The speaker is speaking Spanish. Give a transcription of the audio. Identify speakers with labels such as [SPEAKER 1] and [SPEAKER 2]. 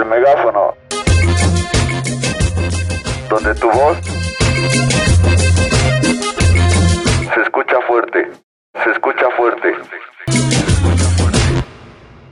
[SPEAKER 1] megáfono, donde tu voz se escucha fuerte, se escucha fuerte.